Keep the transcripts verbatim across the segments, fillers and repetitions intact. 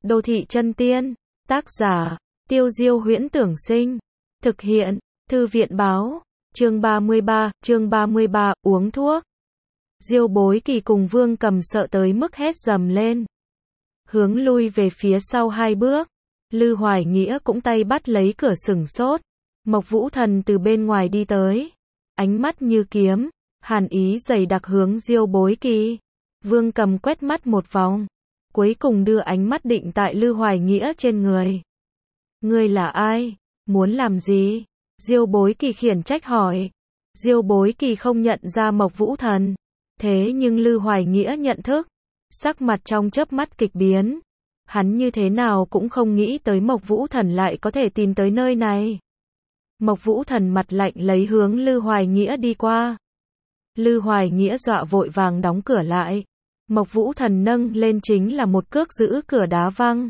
Đô thị chân tiên, tác giả, Tiêu Diêu Huyễn Tưởng Sinh, thực hiện, Thư viện báo, chương ba mươi ba, chương ba mươi ba, uống thuốc. Diêu Bối Kỳ cùng Vương Cầm sợ tới mức hét dầm lên. Hướng lui về phía sau hai bước, Lư Hoài Nghĩa cũng tay bắt lấy cửa sừng sốt. Mộc Vũ Thần từ bên ngoài đi tới, ánh mắt như kiếm, hàn ý dày đặc hướng Diêu Bối Kỳ. Vương Cầm quét mắt một vòng, cuối cùng đưa ánh mắt định tại Lư Hoài Nghĩa trên người. Ngươi là ai? Muốn làm gì? Diêu Bối Kỳ khiển trách hỏi. Diêu Bối Kỳ không nhận ra Mộc Vũ Thần, thế nhưng Lư Hoài Nghĩa nhận thức, sắc mặt trong chớp mắt kịch biến. Hắn như thế nào cũng không nghĩ tới Mộc Vũ Thần lại có thể tìm tới nơi này. Mộc Vũ Thần mặt lạnh lấy hướng Lư Hoài Nghĩa đi qua. Lư Hoài Nghĩa dọa vội vàng đóng cửa lại. Mộc Vũ Thần nâng lên chính là một cước giữ cửa đá văng.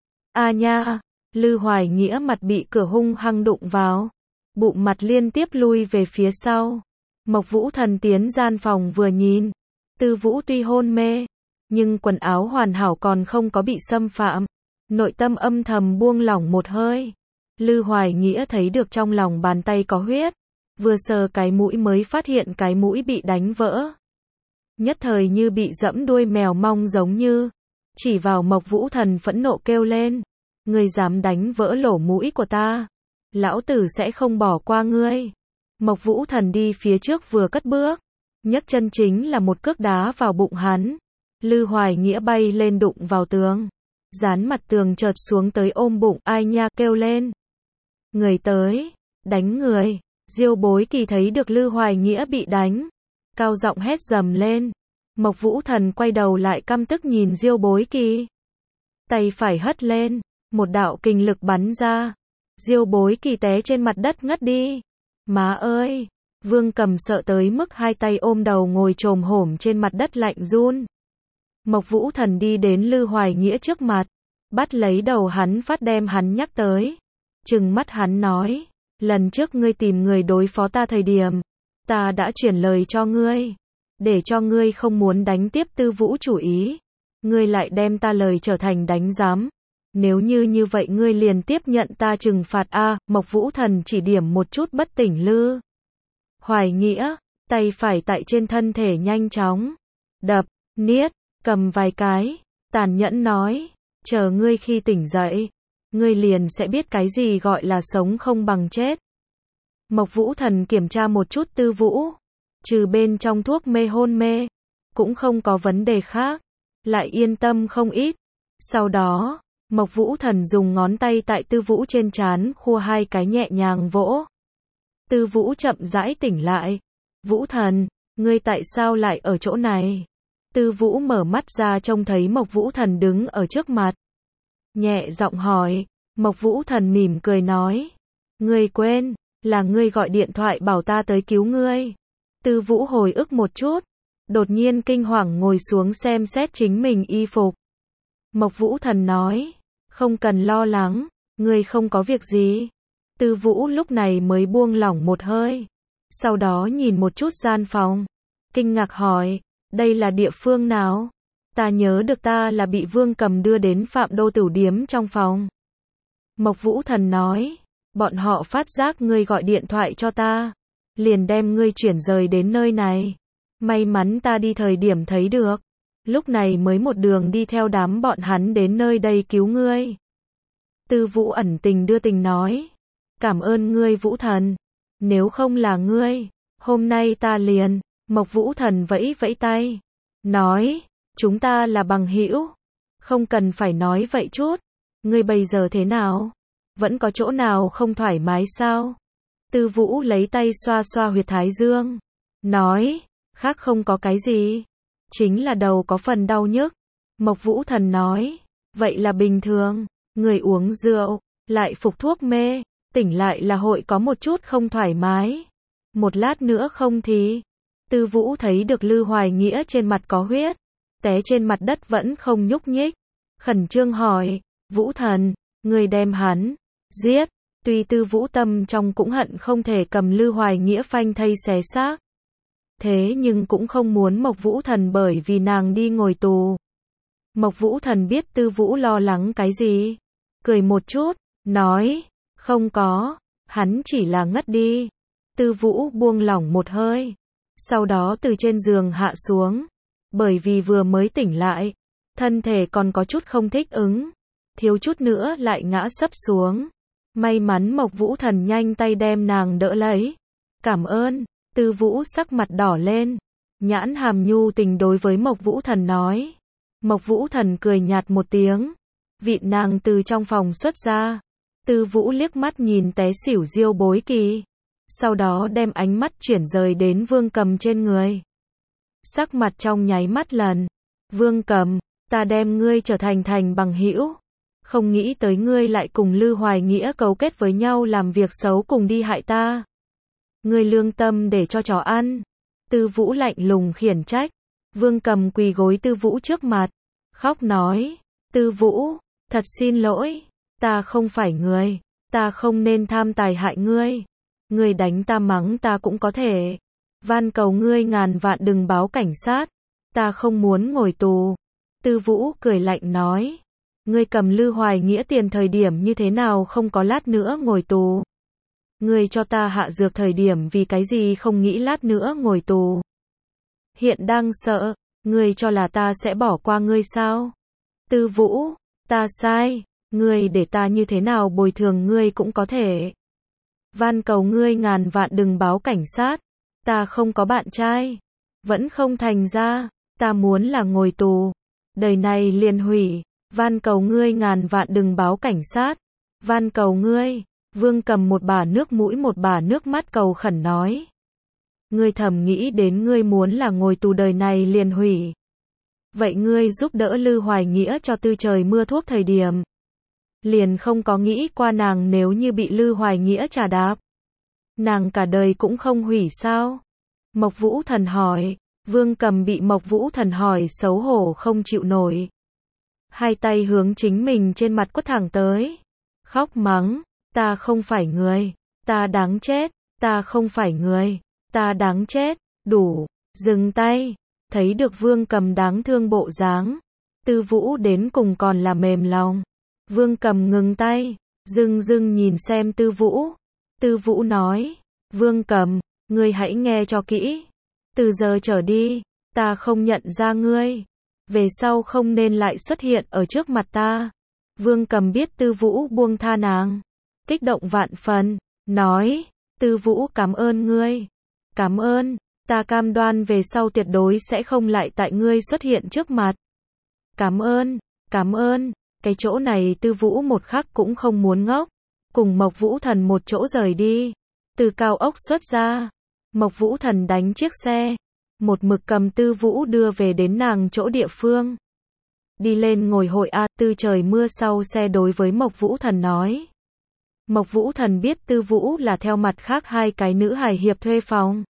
A nha! Lư Hoài Nghĩa mặt bị cửa hung hăng đụng vào, bụng mặt liên tiếp lui về phía sau. Mộc Vũ Thần tiến gian phòng vừa nhìn, Tư Vũ tuy hôn mê, nhưng quần áo hoàn hảo còn không có bị xâm phạm, nội tâm âm thầm buông lỏng một hơi. Lư Hoài Nghĩa thấy được trong lòng bàn tay có huyết, vừa sờ cái mũi mới phát hiện cái mũi bị đánh vỡ. Nhất thời như bị dẫm đuôi mèo mong giống như, chỉ vào Mộc Vũ Thần phẫn nộ kêu lên. Ngươi dám đánh vỡ lỗ mũi của ta, lão tử sẽ không bỏ qua ngươi. Mộc Vũ Thần đi phía trước vừa cất bước, nhấc chân chính là một cước đá vào bụng hắn. Lư Hoài Nghĩa bay lên đụng vào tường, dán mặt tường chợt xuống tới ôm bụng, ai nha kêu lên. Người tới, đánh người. Diêu Bối Kỳ thấy được Lư Hoài Nghĩa bị đánh, cao giọng hét dầm lên. Mộc Vũ Thần quay đầu lại căm tức nhìn Diêu Bối Kỳ, tay phải hất lên, một đạo kình lực bắn ra. Diêu Bối Kỳ té trên mặt đất ngất đi. Má ơi! Vương Cầm sợ tới mức hai tay ôm đầu ngồi chồm hổm trên mặt đất lạnh run. Mộc Vũ Thần đi đến Lư Hoài Nghĩa trước mặt, bắt lấy đầu hắn phát đem hắn nhắc tới. Trừng mắt hắn nói, lần trước ngươi tìm người đối phó ta thời điểm, ta đã chuyển lời cho ngươi, để cho ngươi không muốn đánh tiếp Tư Vũ chủ ý. Ngươi lại đem ta lời trở thành đánh giám. Nếu như như vậy ngươi liền tiếp nhận ta trừng phạt a. Mộc Vũ Thần chỉ điểm một chút bất tỉnh Lư Hoài Nghĩa, tay phải tại trên thân thể nhanh chóng đập, niết, cầm vài cái, tàn nhẫn nói, chờ ngươi khi tỉnh dậy, ngươi liền sẽ biết cái gì gọi là sống không bằng chết. Mộc Vũ Thần kiểm tra một chút Tư Vũ, trừ bên trong thuốc mê hôn mê, cũng không có vấn đề khác, lại yên tâm không ít. Sau đó, Mộc Vũ Thần dùng ngón tay tại Tư Vũ trên trán khua hai cái nhẹ nhàng vỗ. Tư Vũ chậm rãi tỉnh lại. Vũ Thần, ngươi tại sao lại ở chỗ này? Tư Vũ mở mắt ra trông thấy Mộc Vũ Thần đứng ở trước mặt, nhẹ giọng hỏi. Mộc Vũ Thần mỉm cười nói, ngươi quên, là ngươi gọi điện thoại bảo ta tới cứu ngươi. Tư Vũ hồi ức một chút, đột nhiên kinh hoàng ngồi xuống xem xét chính mình y phục. Mộc Vũ Thần nói, không cần lo lắng, ngươi không có việc gì. Tư Vũ lúc này mới buông lỏng một hơi, sau đó nhìn một chút gian phòng, kinh ngạc hỏi, đây là địa phương nào? Ta nhớ được ta là bị Vương Cầm đưa đến Phạm Đô Tửu Điếm trong phòng. Mộc Vũ Thần nói, bọn họ phát giác ngươi gọi điện thoại cho ta, liền đem ngươi chuyển rời đến nơi này. May mắn ta đi thời điểm thấy được, lúc này mới một đường đi theo đám bọn hắn đến nơi đây cứu ngươi. Tư Vũ ẩn tình đưa tình nói, cảm ơn ngươi Vũ Thần, nếu không là ngươi, hôm nay ta liền. Mộc Vũ Thần vẫy vẫy tay, nói, chúng ta là bằng hữu, không cần phải nói vậy chút. Ngươi bây giờ thế nào? Vẫn có chỗ nào không thoải mái sao? Tư Vũ lấy tay xoa xoa huyệt thái dương, nói, khác không có cái gì, chính là đầu có phần đau nhức. Mộc Vũ Thần nói, vậy là bình thường, người uống rượu, lại phục thuốc mê, tỉnh lại là hội có một chút không thoải mái. Một lát nữa không thì. Tư Vũ thấy được Lư Hoài Nghĩa trên mặt có huyết, té trên mặt đất vẫn không nhúc nhích, khẩn trương hỏi, Vũ Thần, người đem hắn giết. Tuy Tư Vũ tâm trong cũng hận không thể cầm Lư Hoài Nghĩa phanh thây xé xác, thế nhưng cũng không muốn Mộc Vũ Thần bởi vì nàng đi ngồi tù. Mộc Vũ Thần biết Tư Vũ lo lắng cái gì. Cười một chút, nói, không có, hắn chỉ là ngất đi. Tư Vũ buông lỏng một hơi. Sau đó từ trên giường hạ xuống. Bởi vì vừa mới tỉnh lại. Thân thể còn có chút không thích ứng. Thiếu chút nữa lại ngã sấp xuống. May mắn Mộc Vũ Thần nhanh tay đem nàng đỡ lấy. Cảm ơn. Tư Vũ sắc mặt đỏ lên. Nhãn hàm nhu tình đối với Mộc Vũ Thần nói. Mộc Vũ Thần cười nhạt một tiếng. Vịn nàng từ trong phòng xuất ra. Tư Vũ liếc mắt nhìn té xỉu Diêu Bối Kỳ. Sau đó đem ánh mắt chuyển rời đến Vương Cầm trên người. Sắc mặt trong nháy mắt lần. Vương Cầm, ta đem ngươi trở thành thành bằng hữu. Không nghĩ tới ngươi lại cùng Lư Hoài Nghĩa cấu kết với nhau làm việc xấu cùng đi hại ta. Ngươi lương tâm để cho chó ăn. Tư Vũ lạnh lùng khiển trách. Vương Cầm quỳ gối Tư Vũ trước mặt. Khóc nói. Tư Vũ, thật xin lỗi. Ta không phải người. Ta không nên tham tài hại ngươi. Ngươi đánh ta mắng ta cũng có thể. Van cầu ngươi ngàn vạn đừng báo cảnh sát. Ta không muốn ngồi tù. Tư Vũ cười lạnh nói. Ngươi cầm Lư Hoài Nghĩa tiền thời điểm như thế nào không có lát nữa ngồi tù. Ngươi cho ta hạ dược thời điểm vì cái gì không nghĩ lát nữa ngồi tù. Hiện đang sợ, ngươi cho là ta sẽ bỏ qua ngươi sao? Tư Vũ, ta sai, ngươi để ta như thế nào bồi thường ngươi cũng có thể. Van cầu ngươi ngàn vạn đừng báo cảnh sát. Ta không có bạn trai. Vẫn không thành ra. Ta muốn là ngồi tù. Đời này liền hủy. Van cầu ngươi ngàn vạn đừng báo cảnh sát. Van cầu ngươi. Vương Cầm một bả nước mũi một bả nước mắt cầu khẩn nói. Ngươi thầm nghĩ đến ngươi muốn là ngồi tù đời này liền hủy. Vậy ngươi giúp đỡ Lư Hoài Nghĩa cho Tư Trời Mưa thuốc thời điểm. Liền không có nghĩ qua nàng nếu như bị Lư Hoài Nghĩa trà đạp. Nàng cả đời cũng không hủy sao? Mộc Vũ Thần hỏi. Vương Cầm bị Mộc Vũ Thần hỏi xấu hổ không chịu nổi. Hai tay hướng chính mình trên mặt quất thẳng tới. Khóc mắng. Ta không phải người. Ta đáng chết. Ta không phải người. Ta đáng chết. Đủ. Dừng tay. Thấy được Vương Cầm đáng thương bộ dáng. Tư Vũ đến cùng còn là mềm lòng. Vương Cầm ngừng tay. Dưng dưng nhìn xem Tư Vũ. Tư Vũ nói. Vương Cầm, ngươi hãy nghe cho kỹ. Từ giờ trở đi, ta không nhận ra ngươi. Về sau không nên lại xuất hiện ở trước mặt ta. Vương Cầm biết Tư Vũ buông tha nàng. Kích động vạn phần. Nói. Tư Vũ cảm ơn ngươi. Cảm ơn. Ta cam đoan về sau tuyệt đối sẽ không lại tại ngươi xuất hiện trước mặt. Cảm ơn. Cảm ơn. Cái chỗ này Tư Vũ một khắc cũng không muốn ngốc. Cùng Mộc Vũ Thần một chỗ rời đi. Từ cao ốc xuất ra. Mộc Vũ Thần đánh chiếc xe. Một mực cầm Tư Vũ đưa về đến nàng chỗ địa phương. Đi lên ngồi hội A. Tư Trời Mưa sau xe đối với Mộc Vũ Thần nói. Mộc Vũ Thần biết Tư Vũ là theo mặt khác hai cái nữ hài hiệp thuê phòng.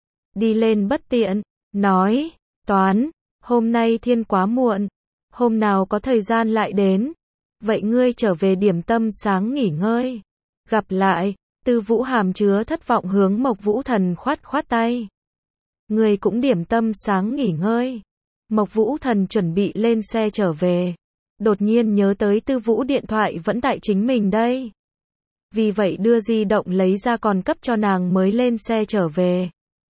Đi lên bất tiện. Nói. Toán. Hôm nay thiên quá muộn. Hôm nào có thời gian lại đến. Vậy ngươi trở về điểm tâm sáng nghỉ ngơi. Gặp lại. Tư Vũ hàm chứa thất vọng hướng Mộc Vũ Thần khoát khoát tay. Ngươi cũng điểm tâm sáng nghỉ ngơi. Mộc Vũ Thần chuẩn bị lên xe trở về. Đột nhiên nhớ tới Tư Vũ điện thoại vẫn tại chính mình đây. Vì vậy đưa di động lấy ra còn cấp cho nàng mới lên xe trở về.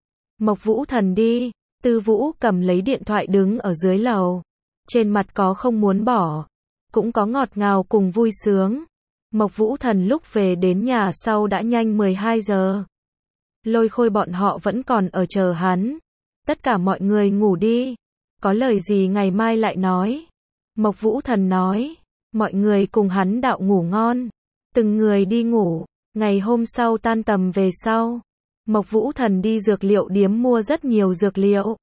Mộc Vũ Thần đi. Tư Vũ cầm lấy điện thoại đứng ở dưới lầu. Trên mặt có không muốn bỏ. Cũng có ngọt ngào cùng vui sướng. Mộc Vũ Thần lúc về đến nhà sau đã nhanh mười hai giờ. Lôi Khôi bọn họ vẫn còn ở chờ hắn. Tất cả mọi người ngủ đi. Có lời gì ngày mai lại nói. Mộc Vũ Thần nói. Mọi người cùng hắn đạo ngủ ngon. Từng người đi ngủ. Ngày hôm sau tan tầm về sau. Mộc Vũ Thần đi dược liệu điếm mua rất nhiều dược liệu.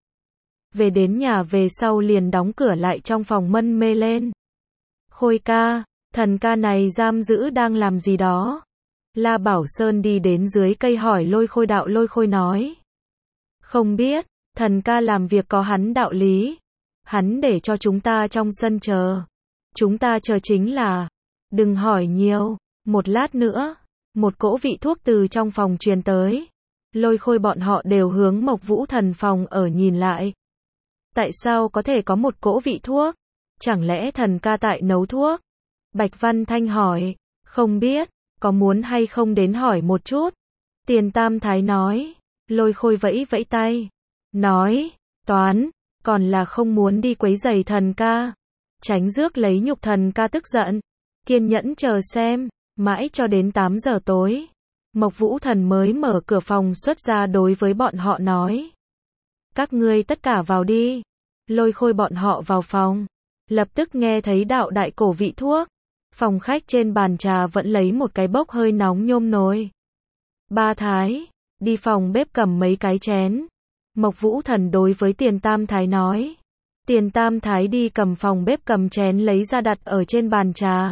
Về đến nhà về sau liền đóng cửa lại trong phòng mân mê lên. Khôi ca. Thần ca này giam giữ đang làm gì đó? La Bảo Sơn đi đến dưới cây hỏi Lôi Khôi đạo. Lôi Khôi nói. Không biết, thần ca làm việc có hắn đạo lý. Hắn để cho chúng ta trong sân chờ. Chúng ta chờ chính là. Đừng hỏi nhiều. Một lát nữa, một cỗ vị thuốc từ trong phòng truyền tới. Lôi Khôi bọn họ đều hướng Mộc Vũ Thần phòng ở nhìn lại. Tại sao có thể có một cỗ vị thuốc? chẳng lẽ thần ca tại nấu thuốc? Bạch Văn Thanh hỏi, không biết, có muốn hay không đến hỏi một chút? Tiền Tam Thái nói, Lôi Khôi vẫy vẫy tay, nói, toán, còn là không muốn đi quấy rầy thần ca. Tránh rước lấy nhục thần ca tức giận, kiên nhẫn chờ xem, mãi cho đến tám giờ tối. Mộc Vũ Thần mới mở cửa phòng xuất ra đối với bọn họ nói. Các ngươi tất cả vào đi. Lôi Khôi bọn họ vào phòng. Lập tức nghe thấy đạo đại cổ vị thuốc. Phòng khách trên bàn trà vẫn lấy một cái bốc hơi nóng nhôm nồi. Ba Thái, đi phòng bếp cầm mấy cái chén. Mộc Vũ Thần đối với Tiền Tam Thái nói. Tiền Tam Thái đi cầm phòng bếp cầm chén lấy ra đặt ở trên bàn trà.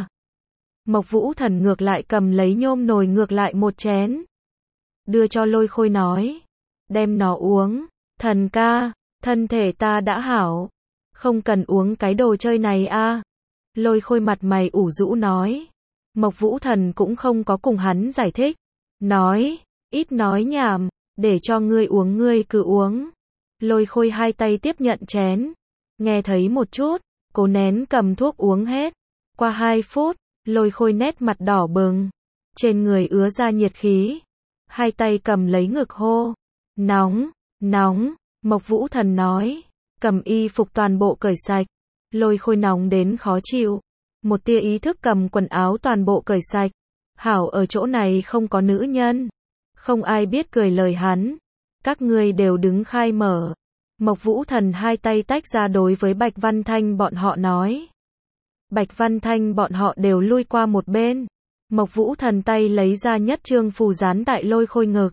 Mộc Vũ Thần ngược lại cầm lấy nhôm nồi ngược lại một chén. Đưa cho Lôi Khôi nói. Đem nó uống. Thần ca, thân thể ta đã hảo. Không cần uống cái đồ chơi này a. Lôi Khôi mặt mày ủ rũ nói. Mộc Vũ Thần cũng không có cùng hắn giải thích. Nói, ít nói nhảm, để cho ngươi uống ngươi cứ uống. Lôi Khôi hai tay tiếp nhận chén. Nghe thấy một chút, cố nén cầm thuốc uống hết. Qua hai phút, Lôi Khôi nét mặt đỏ bừng. Trên người ứa ra nhiệt khí. Hai tay cầm lấy ngực hô. Nóng, nóng, Mộc Vũ Thần nói. Cầm y phục toàn bộ cởi sạch. Lôi Khôi nóng đến khó chịu. Một tia ý thức cầm quần áo toàn bộ cởi sạch. Hảo ở chỗ này không có nữ nhân. Không ai biết cười lời hắn. Các ngươi đều đứng khai mở. Mộc Vũ Thần hai tay tách ra đối với Bạch Văn Thanh bọn họ nói. Bạch Văn Thanh bọn họ đều lui qua một bên. Mộc Vũ Thần tay lấy ra nhất trương phù dán tại Lôi Khôi ngực.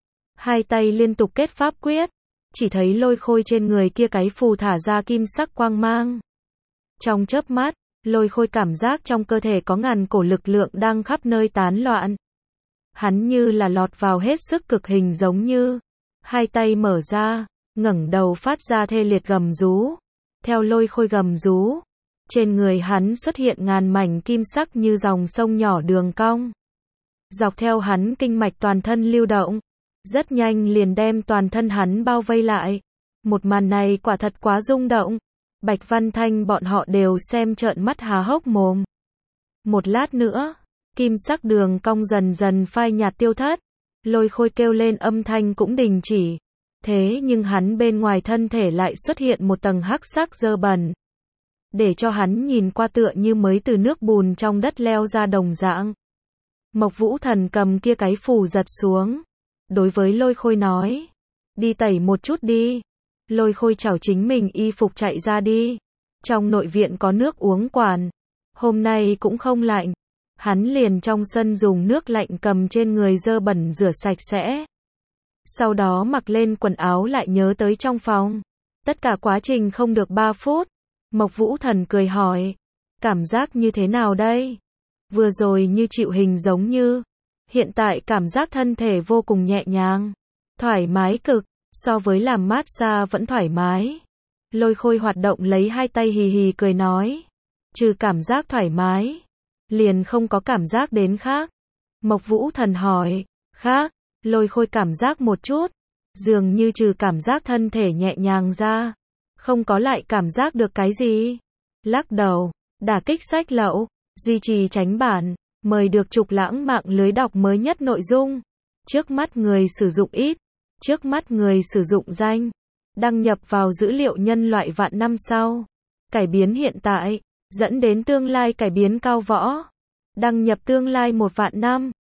Hai tay liên tục kết pháp quyết. Chỉ thấy Lôi Khôi trên người kia cái phù thả ra kim sắc quang mang. Trong chớp mắt, Lôi Khôi cảm giác trong cơ thể có ngàn cổ lực lượng đang khắp nơi tán loạn. Hắn như là lọt vào hết sức cực hình giống như. Hai tay mở ra, ngẩng đầu phát ra thê liệt gầm rú. Theo Lôi Khôi gầm rú, trên người hắn xuất hiện ngàn mảnh kim sắc như dòng sông nhỏ đường cong. Dọc theo hắn kinh mạch toàn thân lưu động. Rất nhanh liền đem toàn thân hắn bao vây lại. Một màn này quả thật quá rung động. Bạch Văn Thanh bọn họ đều xem trợn mắt há hốc mồm. Một lát nữa, kim sắc đường cong dần dần phai nhạt tiêu thất. Lôi Khôi kêu lên âm thanh cũng đình chỉ. Thế nhưng hắn bên ngoài thân thể lại xuất hiện một tầng hắc sắc dơ bẩn. Để cho hắn nhìn qua tựa như mới từ nước bùn trong đất leo ra đồng dạng. Mộc Vũ Thần cầm kia cái phù giật xuống. Đối với Lôi Khôi nói. Đi tẩy một chút đi. Lôi Khôi chảo chính mình y phục chạy ra đi. Trong nội viện có nước uống quản. Hôm nay cũng không lạnh. Hắn liền trong sân dùng nước lạnh cầm trên người dơ bẩn rửa sạch sẽ. Sau đó mặc lên quần áo lại nhớ tới trong phòng. Tất cả quá trình không được ba phút. Mộc Vũ Thần cười hỏi. Cảm giác như thế nào đây? Vừa rồi như chịu hình giống như. Hiện tại cảm giác thân thể vô cùng nhẹ nhàng. Thoải mái cực. So với làm massage vẫn thoải mái. Lôi Khôi hoạt động lấy hai tay hì hì cười nói. Trừ cảm giác thoải mái. Liền không có cảm giác đến khác. Mộc Vũ Thần hỏi. Khác. Lôi Khôi cảm giác một chút. Dường như trừ cảm giác thân thể nhẹ nhàng ra. Không có lại cảm giác được cái gì. Lắc đầu. Đả kích sách lậu. Duy trì tránh bản. Mời được trục lãng mạng lưới đọc mới nhất nội dung. Trước mắt người sử dụng ít. Trước mắt người sử dụng danh. Đăng nhập vào dữ liệu nhân loại vạn năm sau. Cải biến hiện tại. Dẫn đến tương lai cải biến cao võ. Đăng nhập tương lai một vạn năm.